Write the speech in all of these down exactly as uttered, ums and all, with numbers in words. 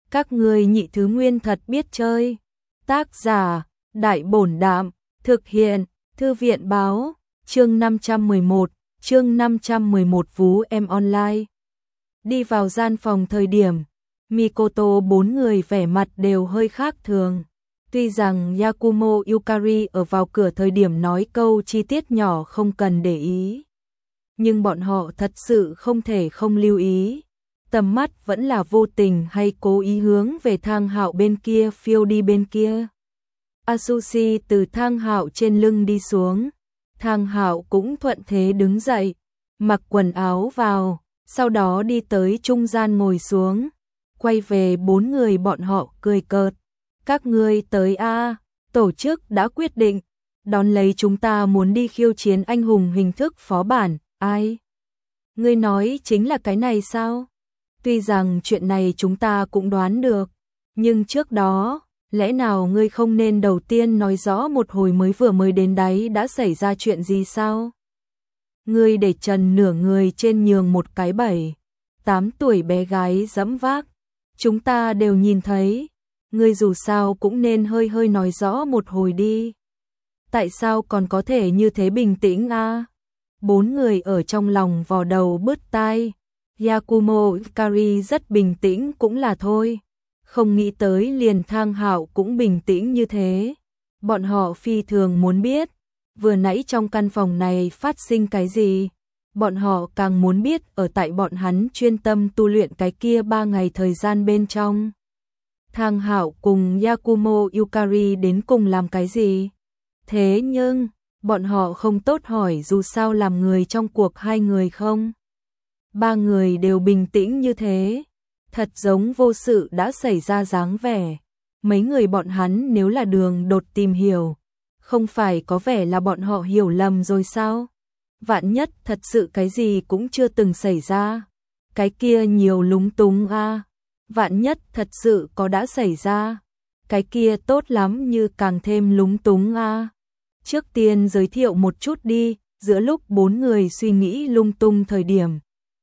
Các ngươi nhị thứ nguyên thật biết chơi. Tác giả, Đại Bổn Đạm, thực hiện, Thư viện Báo, chương năm trăm mười một, chương năm trăm mười một Vú Em Online. Đi vào gian phòng thời điểm, Mikoto bốn người vẻ mặt đều hơi khác thường. Tuy rằng Yakumo Yukari ở vào cửa thời điểm nói câu chi tiết nhỏ không cần để ý, nhưng bọn họ thật sự không thể không lưu ý. Tầm mắt vẫn là vô tình hay cố ý hướng về Thang Hạo bên kia phiêu đi bên kia. Asushi từ Thang Hạo trên lưng đi xuống, Thang Hạo cũng thuận thế đứng dậy, mặc quần áo vào, sau đó đi tới trung gian ngồi xuống, quay về bốn người bọn họ cười cợt. Các ngươi tới a, tổ chức đã quyết định, đón lấy chúng ta muốn đi khiêu chiến anh hùng hình thức phó bản, ai? Ngươi nói chính là cái này sao? Tuy rằng chuyện này chúng ta cũng đoán được, nhưng trước đó, lẽ nào ngươi không nên đầu tiên nói rõ một hồi mới vừa mới đến đấy đã xảy ra chuyện gì sao? Ngươi để trần nửa người trên nhường một cái bảy, tám tuổi bé gái dẫm vác, chúng ta đều nhìn thấy, ngươi dù sao cũng nên hơi hơi nói rõ một hồi đi. Tại sao còn có thể như thế bình tĩnh a? À? Bốn người ở trong lòng vò đầu bứt tai. Yakumo Yukari rất bình tĩnh cũng là thôi, không nghĩ tới liền Thang Hạo cũng bình tĩnh như thế. Bọn họ phi thường muốn biết, vừa nãy trong căn phòng này phát sinh cái gì. Bọn họ càng muốn biết ở tại bọn hắn chuyên tâm tu luyện cái kia ba ngày thời gian bên trong. Thang Hạo cùng Yakumo Yukari đến cùng làm cái gì? Thế nhưng, bọn họ không tốt hỏi dù sao làm người trong cuộc hai người không? Ba người đều bình tĩnh như thế, thật giống vô sự đã xảy ra dáng vẻ. Mấy người bọn hắn nếu là đường đột tìm hiểu, không phải có vẻ là bọn họ hiểu lầm rồi sao? Vạn nhất thật sự cái gì cũng chưa từng xảy ra, cái kia nhiều lúng túng a. À. Vạn nhất thật sự có đã xảy ra, cái kia tốt lắm như càng thêm lúng túng a. À. Trước tiên giới thiệu một chút đi, giữa lúc bốn người suy nghĩ lung tung thời điểm,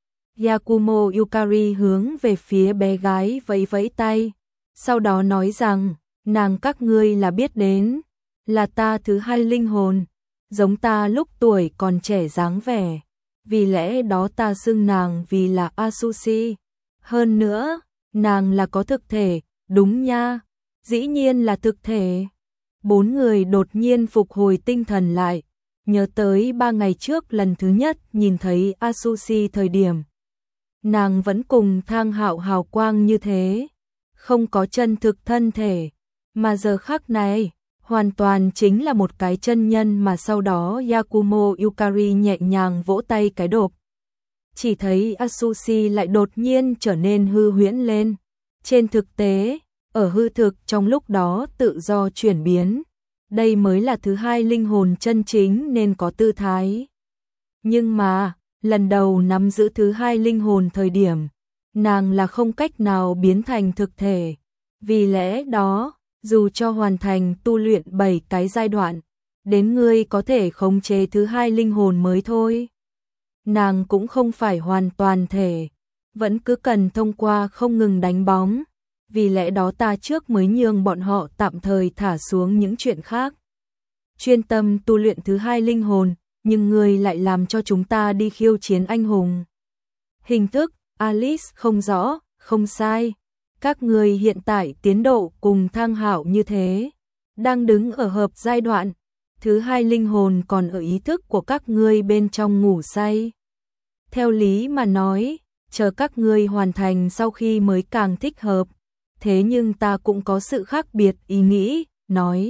Yakumo Yukari hướng về phía bé gái vẫy vẫy tay, sau đó nói rằng, nàng các ngươi là biết đến, là ta thứ hai linh hồn, giống ta lúc tuổi còn trẻ dáng vẻ, vì lẽ đó ta xưng nàng vì là Asushi. Hơn nữa, nàng là có thực thể, đúng nha, dĩ nhiên là thực thể. Bốn người đột nhiên phục hồi tinh thần lại, nhớ tới ba ngày trước lần thứ nhất nhìn thấy Asushi thời điểm. Nàng vẫn cùng Thang Hạo hào quang như thế, không có chân thực thân thể, mà giờ khắc này, hoàn toàn chính là một cái chân nhân mà sau đó Yakumo Yukari nhẹ nhàng vỗ tay cái đột. Chỉ thấy Asushi lại đột nhiên trở nên hư huyễn lên. Trên thực tế, ở hư thực trong lúc đó tự do chuyển biến, đây mới là thứ hai linh hồn chân chính nên có tư thái. Nhưng mà, lần đầu nắm giữ thứ hai linh hồn thời điểm, nàng là không cách nào biến thành thực thể. Vì lẽ đó, dù cho hoàn thành tu luyện bảy cái giai đoạn, đến ngươi có thể khống chế thứ hai linh hồn mới thôi. Nàng cũng không phải hoàn toàn thể, vẫn cứ cần thông qua không ngừng đánh bóng. Vì lẽ đó ta trước mới nhường bọn họ tạm thời thả xuống những chuyện khác, chuyên tâm tu luyện thứ hai linh hồn, nhưng ngươi lại làm cho chúng ta đi khiêu chiến anh hùng. Hình thức, Alice không rõ, không sai. Các ngươi hiện tại tiến độ cùng Thang Hạo như thế, đang đứng ở hợp giai đoạn, thứ hai linh hồn còn ở ý thức của các ngươi bên trong ngủ say. Theo lý mà nói, chờ các ngươi hoàn thành sau khi mới càng thích hợp. Thế nhưng ta cũng có sự khác biệt ý nghĩ, nói.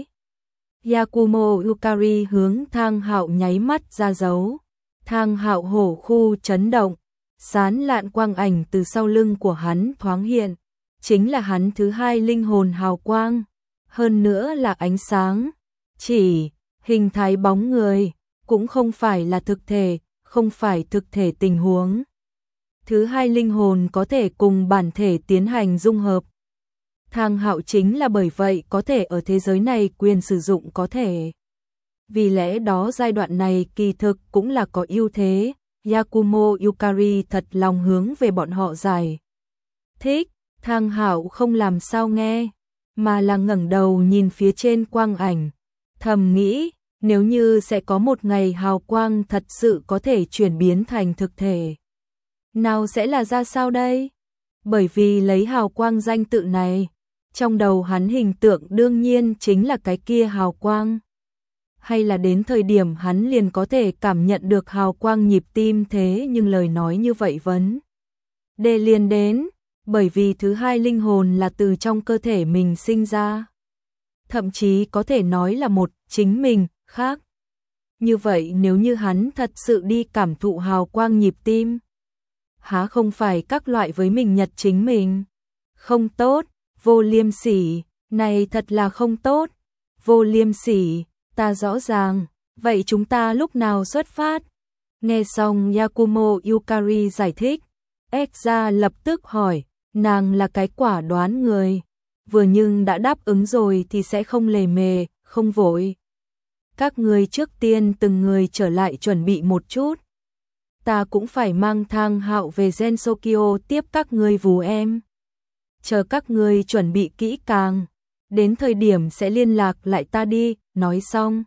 Yakumo Yukari hướng Thang Hạo nháy mắt ra dấu. Thang Hạo hổ khu chấn động, sán lạn quang ảnh từ sau lưng của hắn thoáng hiện, chính là hắn thứ hai linh hồn hào quang, hơn nữa là ánh sáng, chỉ hình thái bóng người, cũng không phải là thực thể, không phải thực thể tình huống. Thứ hai linh hồn có thể cùng bản thể tiến hành dung hợp. Thang Hạo chính là bởi vậy có thể ở thế giới này quyền sử dụng có thể. Vì lẽ đó giai đoạn này kỳ thực cũng là có ưu thế. Yakumo Yukari thật lòng hướng về bọn họ giải thích. Thang Hạo không làm sao nghe, mà là ngẩng đầu nhìn phía trên quang ảnh, thầm nghĩ, nếu như sẽ có một ngày hào quang thật sự có thể chuyển biến thành thực thể, nào sẽ là ra sao đây? Bởi vì lấy hào quang danh tự này, trong đầu hắn hình tượng đương nhiên chính là cái kia hào quang. Hay là đến thời điểm hắn liền có thể cảm nhận được hào quang nhịp tim, thế nhưng lời nói như vậy vấn đề liền đến, bởi vì thứ hai linh hồn là từ trong cơ thể mình sinh ra. Thậm chí có thể nói là một chính mình khác. Như vậy nếu như hắn thật sự đi cảm thụ hào quang nhịp tim, há không phải các loại với mình nhật chính mình? Không tốt, Vô Liêm Sỉ, này thật là không tốt. Vô Liêm Sỉ, ta rõ ràng, vậy chúng ta lúc nào xuất phát? Nghe xong Yakumo Yukari giải thích, Ekza lập tức hỏi, nàng là cái quả đoán người, vừa nhưng đã đáp ứng rồi thì sẽ không lề mề, không vội. Các người trước tiên từng người trở lại chuẩn bị một chút. Ta cũng phải mang Thang Hạo về Gensokyo tiếp các người vú em. Chờ các người chuẩn bị kỹ càng, đến thời điểm sẽ liên lạc lại ta đi. Nói xong,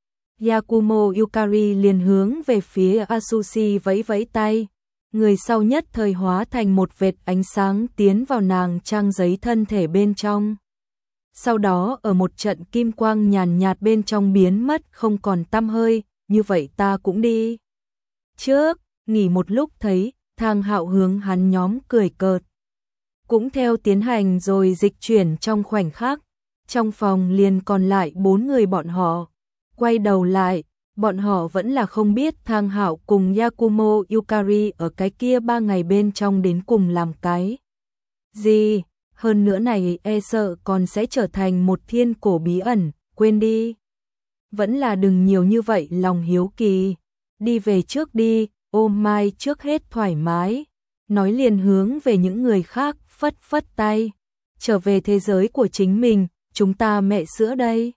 Yakumo Yukari liền hướng về phía Asushi vẫy vẫy tay, người sau nhất thời hóa thành một vệt ánh sáng tiến vào nàng trang giấy thân thể bên trong. Sau đó ở một trận kim quang nhàn nhạt bên trong biến mất không còn tăm hơi, như vậy ta cũng đi. Trước, nghỉ một lúc thấy, Thang Hạo hướng hắn nhóm cười cợt. Cũng theo tiến hành rồi dịch chuyển trong khoảnh khắc, trong phòng liền còn lại bốn người bọn họ. Quay đầu lại, bọn họ vẫn là không biết Thang Hạo cùng Yakumo Yukari ở cái kia ba ngày bên trong đến cùng làm cái gì. Hơn nữa này e sợ còn sẽ trở thành một thiên cổ bí ẩn, quên đi. Vẫn là đừng nhiều như vậy lòng hiếu kỳ. Đi về trước đi, ôm mai trước hết thoải mái. Nói liền hướng về những người khác, phất phất tay. Trở về thế giới của chính mình, chúng ta mẹ sữa đây.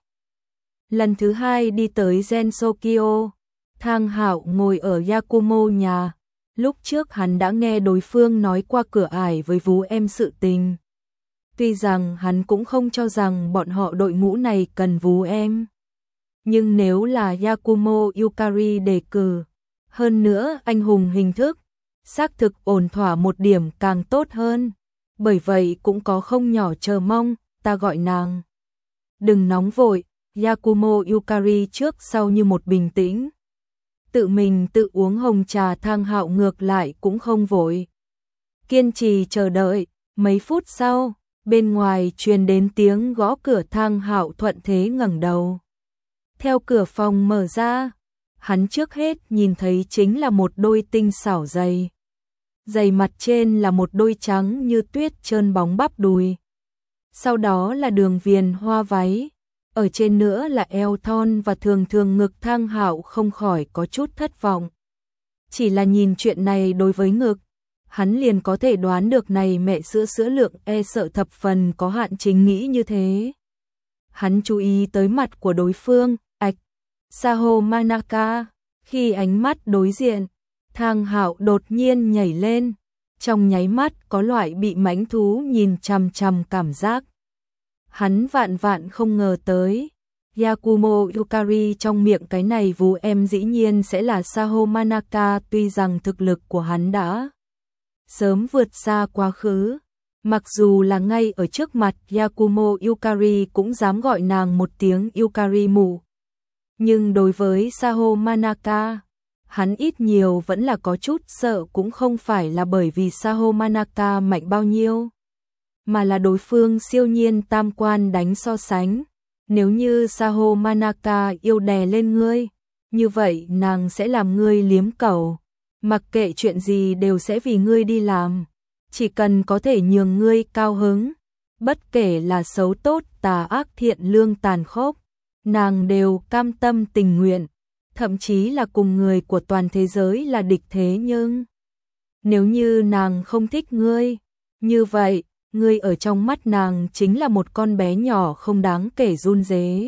Lần thứ hai đi tới Gensokyo, Thang Hạo ngồi ở Yakumo nhà. Lúc trước hắn đã nghe đối phương nói qua cửa ải với vú em sự tình. Tuy rằng hắn cũng không cho rằng bọn họ đội ngũ này cần vú em. Nhưng nếu là Yakumo Yukari đề cử, hơn nữa anh hùng hình thức, xác thực ổn thỏa một điểm càng tốt hơn. Bởi vậy cũng có không nhỏ chờ mong, ta gọi nàng. Đừng nóng vội, Yakumo Yukari trước sau như một bình tĩnh. Tự mình tự uống hồng trà. Thang Hạo ngược lại cũng không vội. Kiên trì chờ đợi, mấy phút sau, bên ngoài truyền đến tiếng gõ cửa. Thang Hạo thuận thế ngẩng đầu. Theo cửa phòng mở ra, hắn trước hết nhìn thấy chính là một đôi tinh xảo giày. Giày mặt trên là một đôi trắng như tuyết trơn bóng bắp đùi. Sau đó là đường viền hoa váy. Ở trên nữa là eo thon và thường thường ngực. Thang Hạo không khỏi có chút thất vọng. Chỉ là nhìn chuyện này đối với ngực, hắn liền có thể đoán được này mẹ sữa sữa lượng e sợ thập phần có hạn. Chính nghĩ như thế, hắn chú ý tới mặt của đối phương, ạch, Saho Manaka. Khi ánh mắt đối diện, Thang Hạo đột nhiên nhảy lên, trong nháy mắt có loại bị mãnh thú nhìn chằm chằm cảm giác. Hắn vạn vạn không ngờ tới, Yakumo Yukari trong miệng cái này vú em dĩ nhiên sẽ là Saho Manaka. Tuy rằng thực lực của hắn đã sớm vượt xa quá khứ, mặc dù là ngay ở trước mặt Yakumo Yukari cũng dám gọi nàng một tiếng Yukari mù. Nhưng đối với Saho Manaka, hắn ít nhiều vẫn là có chút sợ, cũng không phải là bởi vì Saho Manaka mạnh bao nhiêu, mà là đối phương siêu nhiên tam quan đánh so sánh. Nếu như Saho Manaka yêu đè lên ngươi, như vậy nàng sẽ làm ngươi liếm cầu, mặc kệ chuyện gì đều sẽ vì ngươi đi làm, chỉ cần có thể nhường ngươi cao hứng, bất kể là xấu tốt, tà ác, thiện lương, tàn khốc, nàng đều cam tâm tình nguyện, thậm chí là cùng người của toàn thế giới là địch. Thế nhưng nếu như nàng không thích ngươi, như vậy ngươi ở trong mắt nàng chính là một con bé nhỏ không đáng kể, run rế,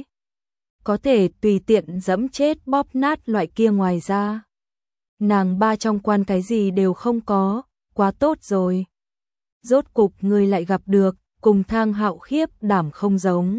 có thể tùy tiện dẫm chết bóp nát loại kia. Ngoài ra, nàng ba trong quan cái gì đều không có, quá tốt rồi. rốt cục ngươi lại gặp được, cùng Thang Hạo khiếp đảm không giống.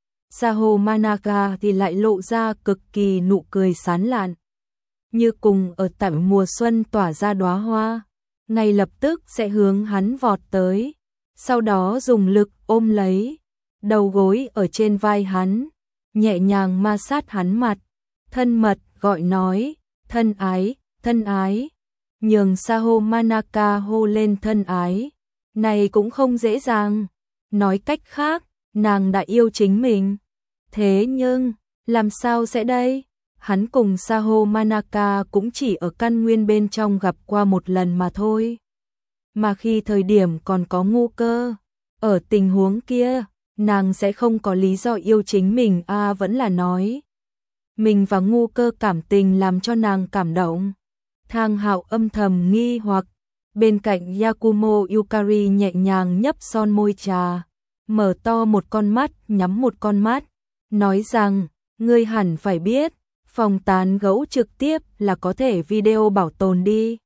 Saho Manaka thì lại lộ ra cực kỳ nụ cười sán lạn, như cùng ở tại mùa xuân tỏa ra đóa hoa, ngay lập tức sẽ hướng hắn vọt tới, sau đó dùng lực ôm lấy đầu gối ở trên vai hắn, nhẹ nhàng ma sát hắn mặt, thân mật gọi nói, thân ái, thân ái, nhường Saho Manaka hô lên thân ái, này cũng không dễ dàng, nói cách khác, nàng đã yêu chính mình. Thế nhưng, làm sao sẽ đây? Hắn cùng Saho Manaka cũng chỉ ở căn nguyên bên trong gặp qua một lần mà thôi. Mà khi thời điểm còn có ngu cơ, ở tình huống kia, nàng sẽ không có lý do yêu chính mình a à, vẫn là nói. Mình và ngu cơ cảm tình làm cho nàng cảm động. Thang Hạo âm thầm nghi hoặc, bên cạnh Yakumo Yukari nhẹ nhàng nhấp son môi trà, mở to một con mắt, nhắm một con mắt, nói rằng, ngươi hẳn phải biết, phòng tán gẫu trực tiếp là có thể video bảo tồn đi.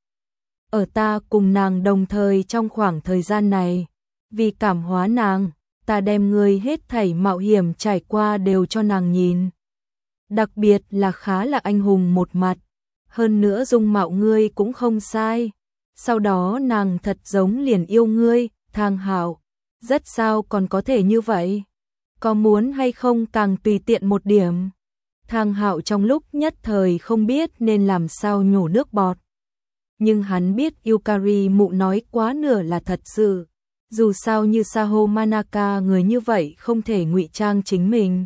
Ở ta cùng nàng đồng thời trong khoảng thời gian này, vì cảm hóa nàng, ta đem ngươi hết thảy mạo hiểm trải qua đều cho nàng nhìn. Đặc biệt là khá là anh hùng một mặt, hơn nữa dung mạo ngươi cũng không sai. Sau đó nàng thật giống liền yêu ngươi, Thang Hạo, rất sao còn có thể như vậy? Có muốn hay không càng tùy tiện một điểm? Thang Hạo trong lúc nhất thời không biết nên làm sao nhổ nước bọt. Nhưng hắn biết Yukari mụ nói quá nửa là thật sự. Dù sao như Saho Manaka người như vậy không thể ngụy trang chính mình.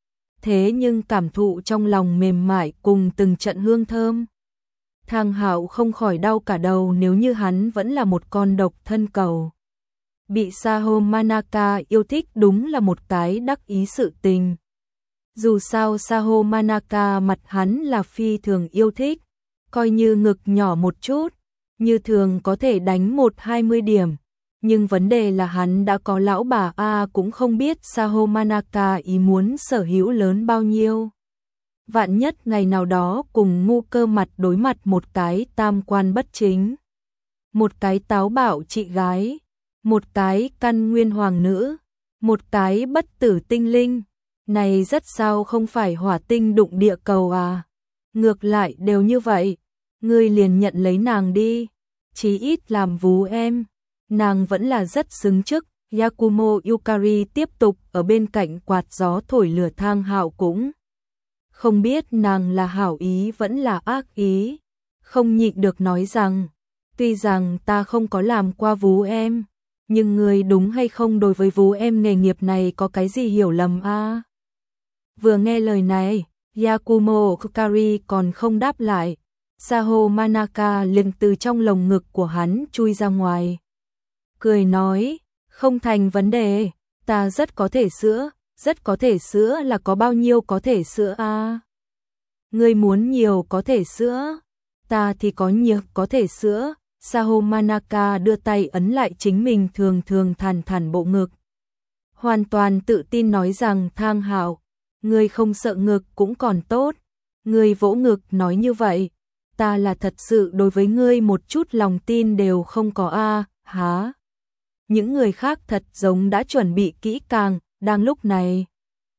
Thế nhưng cảm thụ trong lòng mềm mại cùng từng trận hương thơm. Thang Hạo không khỏi đau cả đầu nếu như hắn vẫn là một con độc thân cầu. Bị Saho Manaka yêu thích đúng là một cái đắc ý sự tình. Dù sao Saho Manaka mặt hắn là phi thường yêu thích, coi như ngực nhỏ một chút, như thường có thể đánh một hai mươi điểm. Nhưng vấn đề là hắn đã có lão bà A cũng không biết Saho Manaka ý muốn sở hữu lớn bao nhiêu. Vạn nhất ngày nào đó cùng ngu cơ mặt đối mặt một cái tam quan bất chính, một cái táo bạo chị gái, một cái căn nguyên hoàng nữ, một cái bất tử tinh linh, này rất sao không phải hỏa tinh đụng địa cầu à? Ngược lại đều như vậy, ngươi liền nhận lấy nàng đi, chí ít làm vú em, nàng vẫn là rất xứng chức. Yakumo Yukari tiếp tục ở bên cạnh quạt gió thổi lửa. Thang Hạo cũng không biết nàng là hảo ý vẫn là ác ý, không nhịn được nói rằng, tuy rằng ta không có làm qua vú em, nhưng ngươi đúng hay không đối với vú em nghề nghiệp này có cái gì hiểu lầm a? À? Vừa nghe lời này, Yakumo Yukari còn không đáp lại, Saho Manaka liền từ trong lồng ngực của hắn chui ra ngoài. Cười nói, không thành vấn đề, ta rất có thể sữa, rất có thể sữa là có bao nhiêu có thể sữa a? À? Ngươi muốn nhiều có thể sữa, ta thì có nhiều có thể sữa. Saho Manaka đưa tay ấn lại chính mình thường thường thản thản bộ ngực. Hoàn toàn tự tin nói rằng, Thang Hạo, ngươi không sợ ngực cũng còn tốt. Ngươi vỗ ngực nói như vậy, ta là thật sự đối với ngươi một chút lòng tin đều không có a, à, há. Những người khác thật giống đã chuẩn bị kỹ càng, đang lúc này.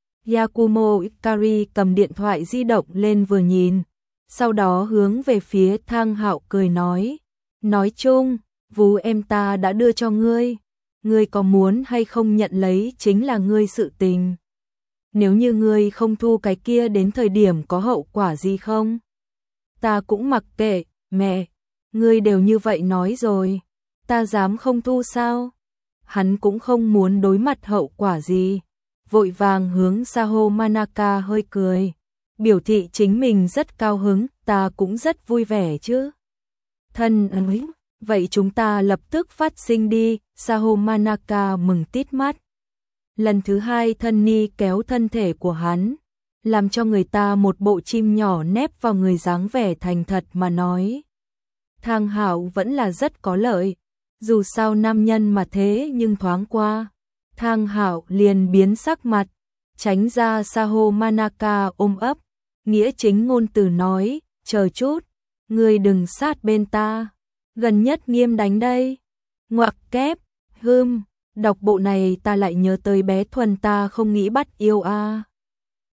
Yakumo Yukari cầm điện thoại di động lên vừa nhìn, sau đó hướng về phía Thang Hạo cười nói. Nói chung, vú em ta đã đưa cho ngươi, ngươi có muốn hay không nhận lấy chính là ngươi sự tình. Nếu như ngươi không thu cái kia đến thời điểm có hậu quả gì không? Ta cũng mặc kệ, mẹ, ngươi đều như vậy nói rồi, ta dám không thu sao? Hắn cũng không muốn đối mặt hậu quả gì, vội vàng hướng Saho Manaka hơi cười, biểu thị chính mình rất cao hứng, ta cũng rất vui vẻ chứ. Thân ơi, vậy chúng ta lập tức phát sinh đi. Saho Manaka mừng tít mắt. Lần thứ hai thân ni kéo thân thể của hắn, làm cho người ta một bộ chim nhỏ nép vào người dáng vẻ thành thật mà nói. Thang Hạo vẫn là rất có lợi, dù sao nam nhân mà thế nhưng thoáng qua. Thang Hạo liền biến sắc mặt, tránh ra Saho Manaka ôm ấp, nghĩa chính ngôn từ nói, chờ chút, ngươi đừng sát bên ta, gần nhất nghiêm đánh đây. Ngoặc kép, Hưm, đọc bộ này ta lại nhớ tới bé Thuần ta không nghĩ bắt yêu a.